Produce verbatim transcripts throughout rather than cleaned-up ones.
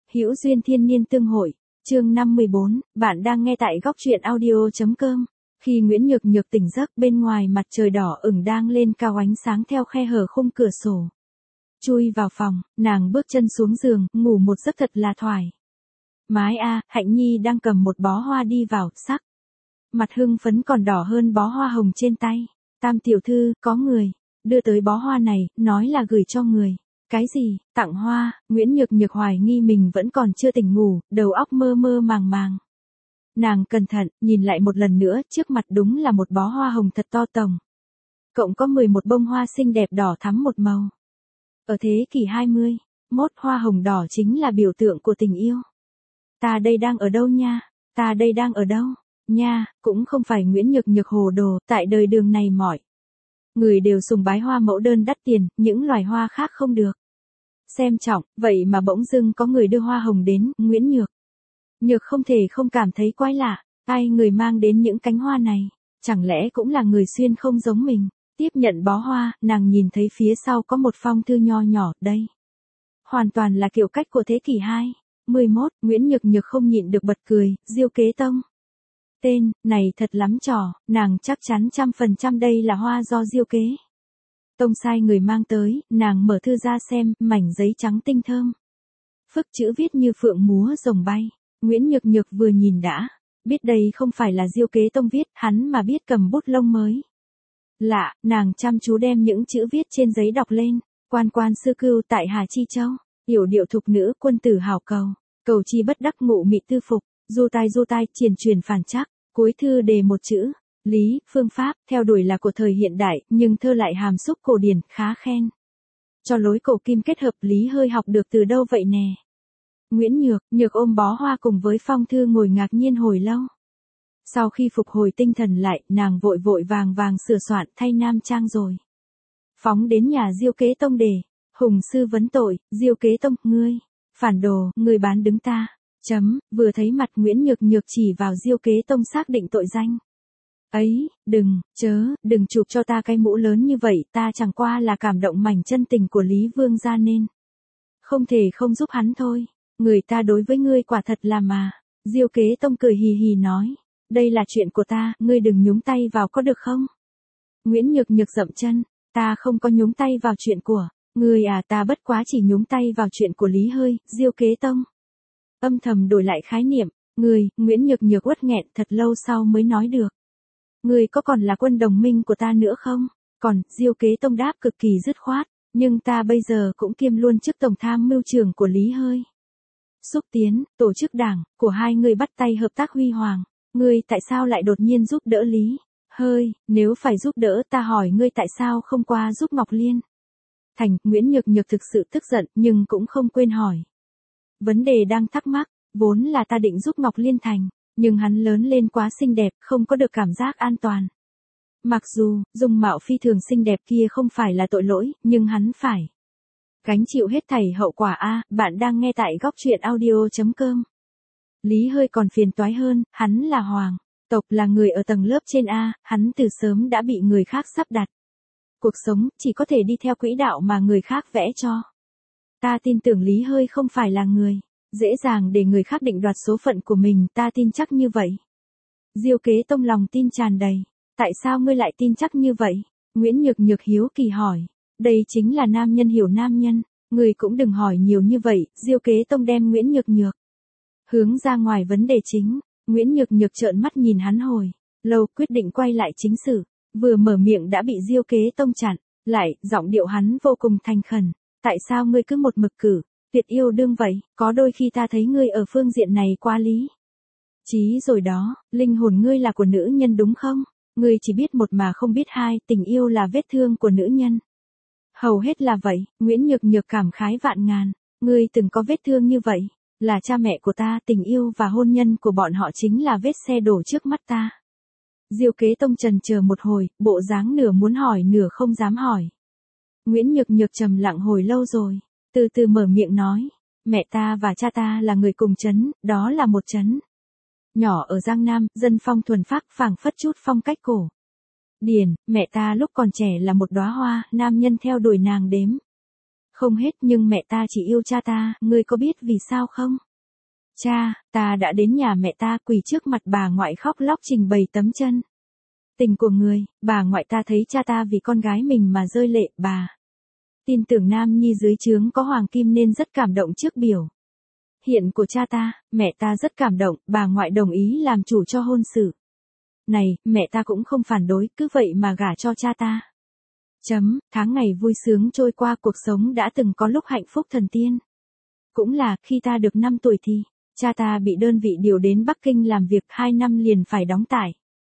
Hữu duyên thiên niên tương hội, chương năm mươi bốn, bạn đang nghe tại góc truyện audio.com. Khi Nguyễn Nhược Nhược tỉnh giấc, bên ngoài mặt trời đỏ ửng đang lên cao ánh sáng theo khe hở khung cửa sổ. Chui vào phòng, nàng bước chân xuống giường, ngủ một giấc thật là thoải mái a. Hạnh Nhi đang cầm một bó hoa đi vào, sắc mặt hưng phấn còn đỏ hơn bó hoa hồng trên tay. Tam tiểu thư, có người đưa tới bó hoa này, nói là gửi cho người. Cái gì, tặng hoa? Nguyễn Nhược Nhược hoài nghi mình vẫn còn chưa tỉnh ngủ, đầu óc mơ mơ màng màng. Nàng cẩn thận, nhìn lại một lần nữa, trước mặt đúng là một bó hoa hồng thật to tổng. Cộng có mười một bông hoa xinh đẹp đỏ thắm một màu. Ở thế kỷ hai mươi mốt, hoa hồng đỏ chính là biểu tượng của tình yêu. Ta đây đang ở đâu nha? Ta đây đang ở đâu? Nha, cũng không phải Nguyễn Nhược Nhược hồ đồ, tại đời đường này mọi người đều sùng bái hoa mẫu đơn đắt tiền, những loài hoa khác không được xem trọng, vậy mà bỗng dưng có người đưa hoa hồng đến. Nguyễn Nhược Nhược không thể không cảm thấy quái lạ, ai người mang đến những cánh hoa này, chẳng lẽ cũng là người xuyên không giống mình. Tiếp nhận bó hoa, nàng nhìn thấy phía sau có một phong thư nho nhỏ, đây hoàn toàn là kiểu cách của thế kỷ hai mươi mốt. Nguyễn Nhược Nhược không nhịn được bật cười. Diêu Kế Tông. Tên này thật lắm trò, nàng chắc chắn trăm phần trăm đây là hoa do Diêu Kế Tông sai người mang tới. Nàng mở thư ra xem, mảnh giấy trắng tinh thơm, phức chữ viết như phượng múa rồng bay. Nguyễn Nhược Nhược vừa nhìn đã biết đây không phải là Diêu Kế Tông viết, hắn mà biết cầm bút lông mới lạ. Nàng chăm chú đem những chữ viết trên giấy đọc lên. Quan quan sư cưu tại Hà Chi Châu, yểu điệu thục nữ, quân tử hảo cầu, cầu chi bất đắc, ngụ mị tư phục, du tai du tai, triền truyền phản trắc. Cuối thư đề một chữ lý. Phương pháp theo đuổi là của thời hiện đại, nhưng thơ lại hàm xúc cổ điển, khá khen cho lối cổ kim kết hợp. Lý hơi học được từ đâu vậy nè? Nguyễn Nhược Nhược ôm bó hoa cùng với phong thư ngồi ngạc nhiên hồi lâu. Sau khi phục hồi tinh thần lại, nàng vội vội vàng vàng sửa soạn thay nam trang rồi phóng đến nhà Diêu Kế Tông để hùng sư vấn tội. Diêu Kế Tông, ngươi phản đồ, ngươi bán đứng ta. Chấm, vừa thấy mặt Nguyễn Nhược Nhược chỉ vào Diêu Kế Tông xác định tội danh. Ấy, đừng, chớ, đừng chụp cho ta cái mũ lớn như vậy, ta chẳng qua là cảm động mảnh chân tình của Lý Vương gia nên không thể không giúp hắn thôi. Người ta đối với ngươi quả thật là mà. Diêu Kế Tông cười hì hì nói, đây là chuyện của ta, ngươi đừng nhúng tay vào có được không? Nguyễn Nhược Nhược dậm chân, ta không có nhúng tay vào chuyện của ngươi à, ta bất quá chỉ nhúng tay vào chuyện của Lý hơi. Diêu Kế Tông âm thầm đổi lại khái niệm. Ngươi, Nguyễn Nhược Nhược uất nghẹn thật lâu sau mới nói được. Ngươi có còn là quân đồng minh của ta nữa không? Còn. Diêu Kế Tông đáp cực kỳ dứt khoát, nhưng ta bây giờ cũng kiêm luôn chức tổng tham mưu trưởng của Lý hơi. Xúc tiến, tổ chức đảng của hai người bắt tay hợp tác huy hoàng. Ngươi tại sao lại đột nhiên giúp đỡ Lý hơi? Nếu phải giúp đỡ, ta hỏi ngươi tại sao không qua giúp Ngọc Liên Thành? Nguyễn Nhược Nhược thực sự tức giận, nhưng cũng không quên hỏi vấn đề đang thắc mắc. Vốn là ta định giúp Ngọc Liên Thành, nhưng hắn lớn lên quá xinh đẹp, không có được cảm giác an toàn. Mặc dù dung mạo phi thường xinh đẹp kia không phải là tội lỗi, nhưng hắn phải gánh chịu hết thảy hậu quả a. Bạn đang nghe tại góc truyện audio.com. Lý hơi còn phiền toái hơn, hắn là hoàng tộc, là người ở tầng lớp trên a, hắn từ sớm đã bị người khác sắp đặt cuộc sống, chỉ có thể đi theo quỹ đạo mà người khác vẽ cho. Ta tin tưởng Lý hơi không phải là người dễ dàng để người khác định đoạt số phận của mình, ta tin chắc như vậy. Diêu Kế Tông lòng tin tràn đầy. Tại sao ngươi lại tin chắc như vậy? Nguyễn Nhược Nhược hiếu kỳ hỏi. Đây chính là nam nhân hiểu nam nhân, ngươi cũng đừng hỏi nhiều như vậy. Diêu Kế Tông đem Nguyễn Nhược Nhược hướng ra ngoài vấn đề chính. Nguyễn Nhược Nhược trợn mắt nhìn hắn hồi lâu, quyết định quay lại chính sự. Vừa mở miệng đã bị Diêu Kế Tông chặn lại, giọng điệu hắn vô cùng thành khẩn. Tại sao ngươi cứ một mực cử tuyệt yêu đương vậy? Có đôi khi ta thấy ngươi ở phương diện này quá lý trí rồi đó. Linh hồn ngươi là của nữ nhân đúng không? Ngươi chỉ biết một mà không biết hai, tình yêu là vết thương của nữ nhân. Hầu hết là vậy. Nguyễn Nhược Nhược cảm khái vạn ngàn. Ngươi từng có vết thương như vậy, là cha mẹ của ta, tình yêu và hôn nhân của bọn họ chính là vết xe đổ trước mắt ta. Diêu Kế Tông trần chờ một hồi, bộ dáng nửa muốn hỏi nửa không dám hỏi. Nguyễn Nhược Nhược trầm lặng hồi lâu rồi, từ từ mở miệng nói, mẹ ta và cha ta là người cùng trấn, đó là một trấn nhỏ ở Giang Nam, dân phong thuần phác, phảng phất chút phong cách cổ điển. Mẹ ta lúc còn trẻ là một đóa hoa, nam nhân theo đuổi nàng đếm Không hết, nhưng mẹ ta chỉ yêu cha ta, ngươi có biết vì sao không? Cha, ta đã đến nhà mẹ ta quỳ trước mặt bà ngoại khóc lóc trình bày tấm chân tình của người, bà ngoại ta thấy cha ta vì con gái mình mà rơi lệ, bà tin tưởng nam nhi dưới trướng có hoàng kim nên rất cảm động trước biểu hiện của cha ta, mẹ ta rất cảm động, bà ngoại đồng ý làm chủ cho hôn sự này, mẹ ta cũng không phản đối, cứ vậy mà gả cho cha ta. Chấm, tháng ngày vui sướng trôi qua, cuộc sống đã từng có lúc hạnh phúc thần tiên. Cũng là, khi ta được năm tuổi thì, cha ta bị đơn vị điều đến Bắc Kinh làm việc hai năm liền phải đóng tại.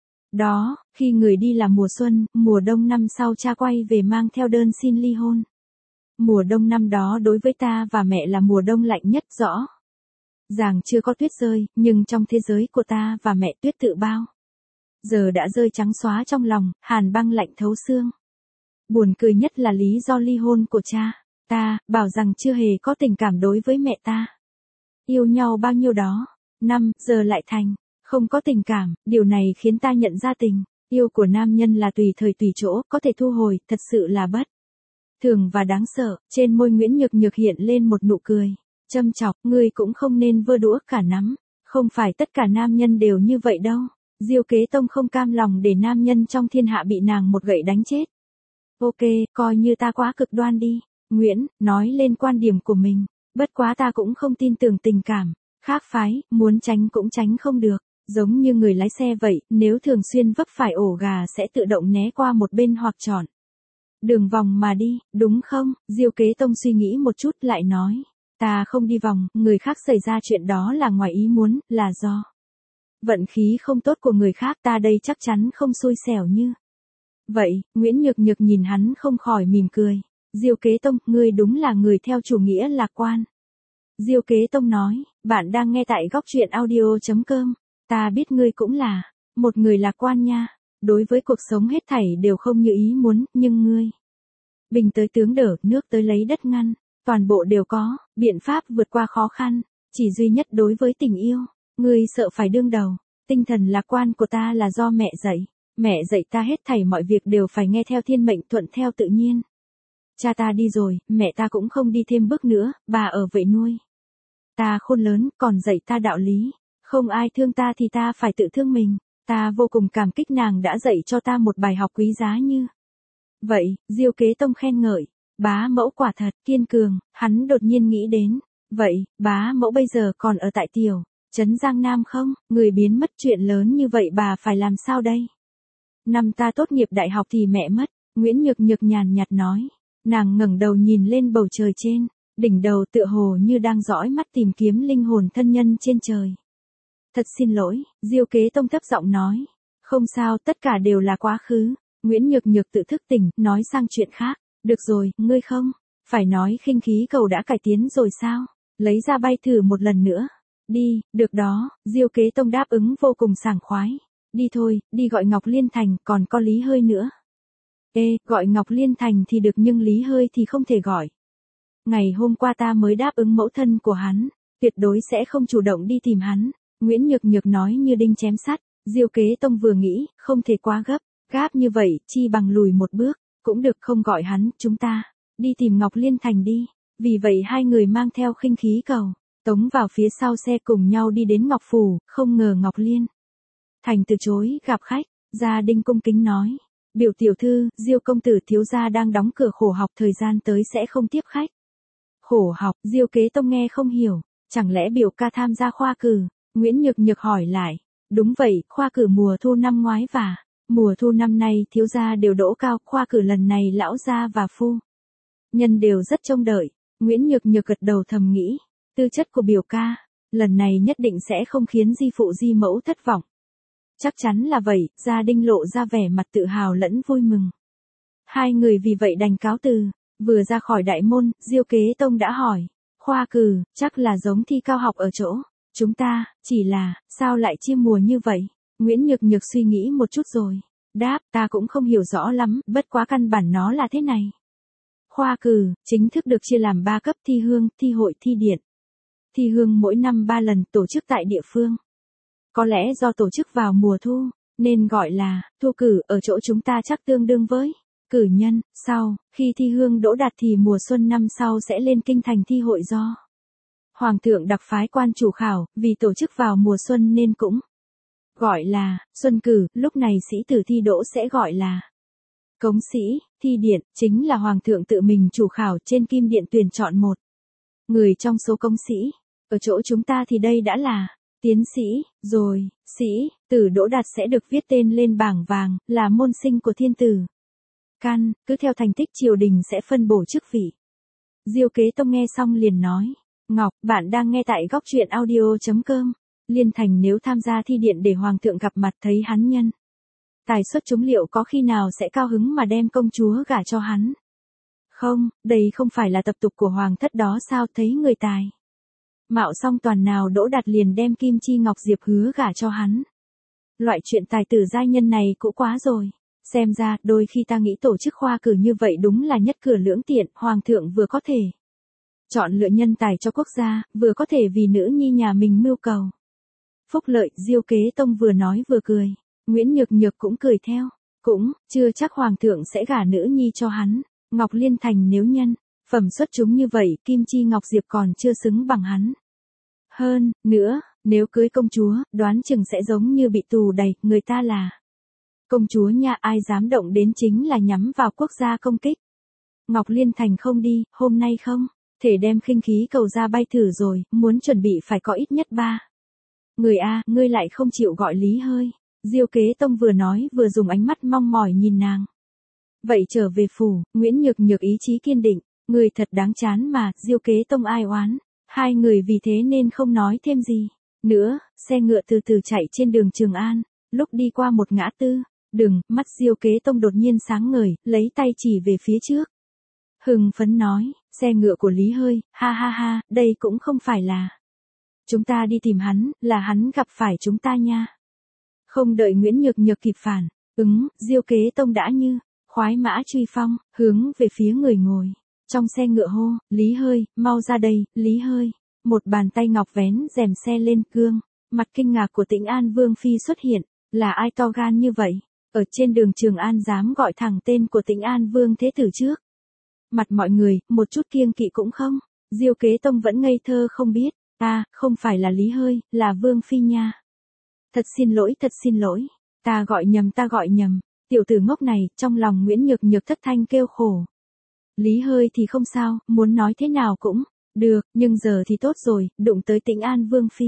Đó, khi người đi là mùa xuân, mùa đông năm sau cha quay về mang theo đơn xin ly hôn. Mùa đông năm đó đối với ta và mẹ là mùa đông lạnh nhất, rõ ràng chưa có tuyết rơi, nhưng trong thế giới của ta và mẹ tuyết tự bao giờ đã rơi trắng xóa trong lòng, hàn băng lạnh thấu xương. Buồn cười nhất là lý do ly hôn của cha ta, bảo rằng chưa hề có tình cảm đối với mẹ ta. Yêu nhau bao nhiêu đó, năm, giờ lại thành, không có tình cảm, điều này khiến ta nhận ra tình yêu của nam nhân là tùy thời tùy chỗ, có thể thu hồi, thật sự là bất thường và đáng sợ. Trên môi Nguyễn Nhược Nhược hiện lên một nụ cười châm chọc, ngươi cũng không nên vơ đũa cả nắm, không phải tất cả nam nhân đều như vậy đâu. Diêu Kế Tông không cam lòng để nam nhân trong thiên hạ bị nàng một gậy đánh chết. Ok, coi như ta quá cực đoan đi. Nguyễn, nói lên quan điểm của mình. Bất quá ta cũng không tin tưởng tình cảm khác phái, muốn tránh cũng tránh không được. Giống như người lái xe vậy, nếu thường xuyên vấp phải ổ gà sẽ tự động né qua một bên hoặc chọn đường vòng mà đi, đúng không? Diêu Kế Tông suy nghĩ một chút lại nói. Ta không đi vòng, người khác xảy ra chuyện đó là ngoài ý muốn, là do vận khí không tốt của người khác, ta đây chắc chắn không xui xẻo như vậy. Nguyễn Nhược Nhược nhìn hắn không khỏi mỉm cười. Diêu Kế Tông, ngươi đúng là người theo chủ nghĩa lạc quan. Diêu Kế Tông nói, bạn đang nghe tại góc truyện audio chấm com. Ta biết ngươi cũng là một người lạc quan nha. Đối với cuộc sống hết thảy đều không như ý muốn, nhưng ngươi bình tới tướng đỡ, nước tới lấy đất ngăn, toàn bộ đều có biện pháp vượt qua khó khăn. Chỉ duy nhất đối với tình yêu, ngươi sợ phải đương đầu. Tinh thần lạc quan của ta là do mẹ dạy. Mẹ dạy ta hết thảy mọi việc đều phải nghe theo thiên mệnh, thuận theo tự nhiên. Cha ta đi rồi, mẹ ta cũng không đi thêm bước nữa, bà ở vậy nuôi ta khôn lớn, còn dạy ta đạo lý. Không ai thương ta thì ta phải tự thương mình. Ta vô cùng cảm kích nàng đã dạy cho ta một bài học quý giá như vậy. Diêu Kế Tông khen ngợi. Bá mẫu quả thật kiên cường. Hắn đột nhiên nghĩ đến. Vậy, bá mẫu bây giờ còn ở tại tiểu trấn Giang Nam không? Người biến mất, chuyện lớn như vậy bà phải làm sao đây? Năm ta tốt nghiệp đại học thì mẹ mất. Nguyễn Nhược Nhược nhàn nhạt nói. Nàng ngẩng đầu nhìn lên bầu trời trên đỉnh đầu, tựa hồ như đang dõi mắt tìm kiếm linh hồn thân nhân trên trời. Thật xin lỗi, Diêu Kế Tông thấp giọng nói. Không sao, tất cả đều là quá khứ. Nguyễn Nhược Nhược tự thức tỉnh, nói sang chuyện khác. Được rồi, ngươi không phải nói khinh khí cầu đã cải tiến rồi sao? Lấy ra bay thử một lần nữa. Đi, được đó. Diêu Kế Tông đáp ứng vô cùng sảng khoái. Đi thôi, đi gọi Ngọc Liên Thành, còn có Lý Hơi nữa. Ê, gọi Ngọc Liên Thành thì được nhưng Lý Hơi thì không thể gọi. Ngày hôm qua ta mới đáp ứng mẫu thân của hắn, tuyệt đối sẽ không chủ động đi tìm hắn. Nguyễn Nhược Nhược nói như đinh chém sắt. Diêu Kế Tông vừa nghĩ, không thể quá gấp, gáp như vậy, chi bằng lùi một bước, cũng được, không gọi hắn, chúng ta đi tìm Ngọc Liên Thành đi. Vì vậy hai người mang theo khinh khí cầu, tống vào phía sau xe cùng nhau đi đến Ngọc Phủ, không ngờ Ngọc Liên Thành từ chối gặp khách. Gia Đinh cung kính nói. Biểu tiểu thư, Diêu công tử thiếu gia đang đóng cửa khổ học, thời gian tới sẽ không tiếp khách. Khổ học, Diêu Kế Tông nghe không hiểu, chẳng lẽ biểu ca tham gia khoa cử? Nguyễn Nhược Nhược hỏi lại. Đúng vậy, khoa cử mùa thu năm ngoái và mùa thu năm nay thiếu gia đều đỗ cao, khoa cử lần này lão gia và phu nhân đều rất trông đợi. Nguyễn Nhược Nhược gật đầu thầm nghĩ, tư chất của biểu ca lần này nhất định sẽ không khiến di phụ di mẫu thất vọng. Chắc chắn là vậy. Gia Đinh lộ ra vẻ mặt tự hào lẫn vui mừng. Hai người vì vậy đành cáo từ. Vừa ra khỏi đại môn, Diêu Kế Tông đã hỏi. Khoa cử, chắc là giống thi cao học ở chỗ chúng ta, chỉ là, sao lại chia mùa như vậy? Nguyễn Nhược Nhược suy nghĩ một chút rồi đáp, ta cũng không hiểu rõ lắm, bất quá căn bản nó là thế này. Khoa cử, chính thức được chia làm ba cấp: thi hương, thi hội, thi điện. Thi hương mỗi năm ba lần, tổ chức tại địa phương. Có lẽ do tổ chức vào mùa thu, nên gọi là thu cử, ở chỗ chúng ta chắc tương đương với Cử nhân, sau, khi thi hương đỗ đạt thì mùa xuân năm sau sẽ lên kinh thành thi hội do Hoàng thượng đặc phái quan chủ khảo, vì tổ chức vào mùa xuân nên cũng gọi là xuân cử, lúc này sĩ tử thi đỗ sẽ gọi là cống sĩ, thi điện, chính là Hoàng thượng tự mình chủ khảo trên kim điện tuyển chọn một người trong số cống sĩ. Ở chỗ chúng ta thì đây đã là tiến sĩ, rồi, sĩ, tử đỗ đạt sẽ được viết tên lên bảng vàng, là môn sinh của thiên tử. Căn, cứ theo thành tích triều đình sẽ phân bổ chức vị. Diêu Kế Tông nghe xong liền nói, Ngọc, bạn đang nghe tại góc truyện audio.com. Liên Thành nếu tham gia thi điện để Hoàng thượng gặp mặt thấy hắn nhân tài xuất chúng liệu có khi nào sẽ cao hứng mà đem công chúa gả cho hắn? Không, đây không phải là tập tục của Hoàng thất đó sao, thấy người tài mạo song toàn nào đỗ đạt liền đem Kim Chi Ngọc Diệp hứa gả cho hắn. Loại chuyện tài tử giai nhân này cũ quá rồi. Xem ra, đôi khi ta nghĩ tổ chức khoa cử như vậy đúng là nhất cửa lưỡng tiện, Hoàng thượng vừa có thể chọn lựa nhân tài cho quốc gia, vừa có thể vì nữ nhi nhà mình mưu cầu phúc lợi. Diêu Kế Tông vừa nói vừa cười. Nguyễn Nhược Nhược cũng cười theo. Cũng, chưa chắc Hoàng thượng sẽ gả nữ nhi cho hắn. Ngọc Liên Thành nếu nhân phẩm xuất chúng như vậy, Kim Chi Ngọc Diệp còn chưa xứng bằng hắn. Hơn nữa, nếu cưới công chúa, đoán chừng sẽ giống như bị tù đầy, người ta là công chúa nhà ai dám động đến chính là nhắm vào quốc gia công kích. Ngọc Liên Thành không đi, hôm nay không thể đem khinh khí cầu ra bay thử rồi, muốn chuẩn bị phải có ít nhất ba người a, ngươi lại không chịu gọi Lý Hơi. Diêu Kế Tông vừa nói vừa dùng ánh mắt mong mỏi nhìn nàng. Vậy trở về phủ, Nguyễn Nhược Nhược ý chí kiên định, người thật đáng chán mà. Diêu Kế Tông ai oán, hai người vì thế nên không nói thêm gì nữa. Xe ngựa từ từ chạy trên đường Trường An, lúc đi qua một ngã tư, đừng, mắt Diêu Kế Tông đột nhiên sáng ngời, lấy tay chỉ về phía trước. Hưng phấn nói, xe ngựa của Lý Hơi, ha ha ha, đây cũng không phải là chúng ta đi tìm hắn, là hắn gặp phải chúng ta nha. Không đợi Nguyễn Nhược Nhược kịp phản ứng, Diêu Kế Tông đã như khoái mã truy phong, hướng về phía người ngồi trong xe ngựa hô, Lý Hơi, mau ra đây. Lý Hơi, một bàn tay ngọc vén rèm xe lên, gương mặt kinh ngạc của Tĩnh An Vương phi xuất hiện. Là ai to gan như vậy, ở trên đường Trường An dám gọi thẳng tên của Tĩnh An Vương thế tử trước mặt mọi người, một chút kiêng kỵ cũng không. Diêu Kế Tông vẫn ngây thơ không biết, ta, không phải là Lý Hơi, là Vương phi nha. Thật xin lỗi, thật xin lỗi, ta gọi nhầm, ta gọi nhầm. Tiểu tử ngốc này, trong lòng Nguyễn Nhược Nhược thất thanh kêu khổ. Lý Hơi thì không sao, muốn nói thế nào cũng được, nhưng giờ thì tốt rồi, đụng tới Tĩnh An Vương phi.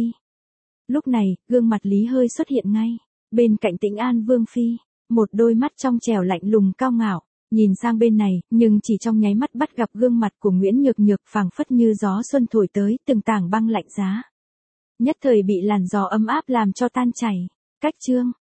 Lúc này, gương mặt Lý Hơi xuất hiện ngay bên cạnh Tĩnh An Vương phi, một đôi mắt trong trẻo lạnh lùng cao ngạo, nhìn sang bên này, nhưng chỉ trong nháy mắt bắt gặp gương mặt của Nguyễn Nhược Nhược phảng phất như gió xuân thổi tới, từng tảng băng lạnh giá nhất thời bị làn gió ấm áp làm cho tan chảy. Cách chương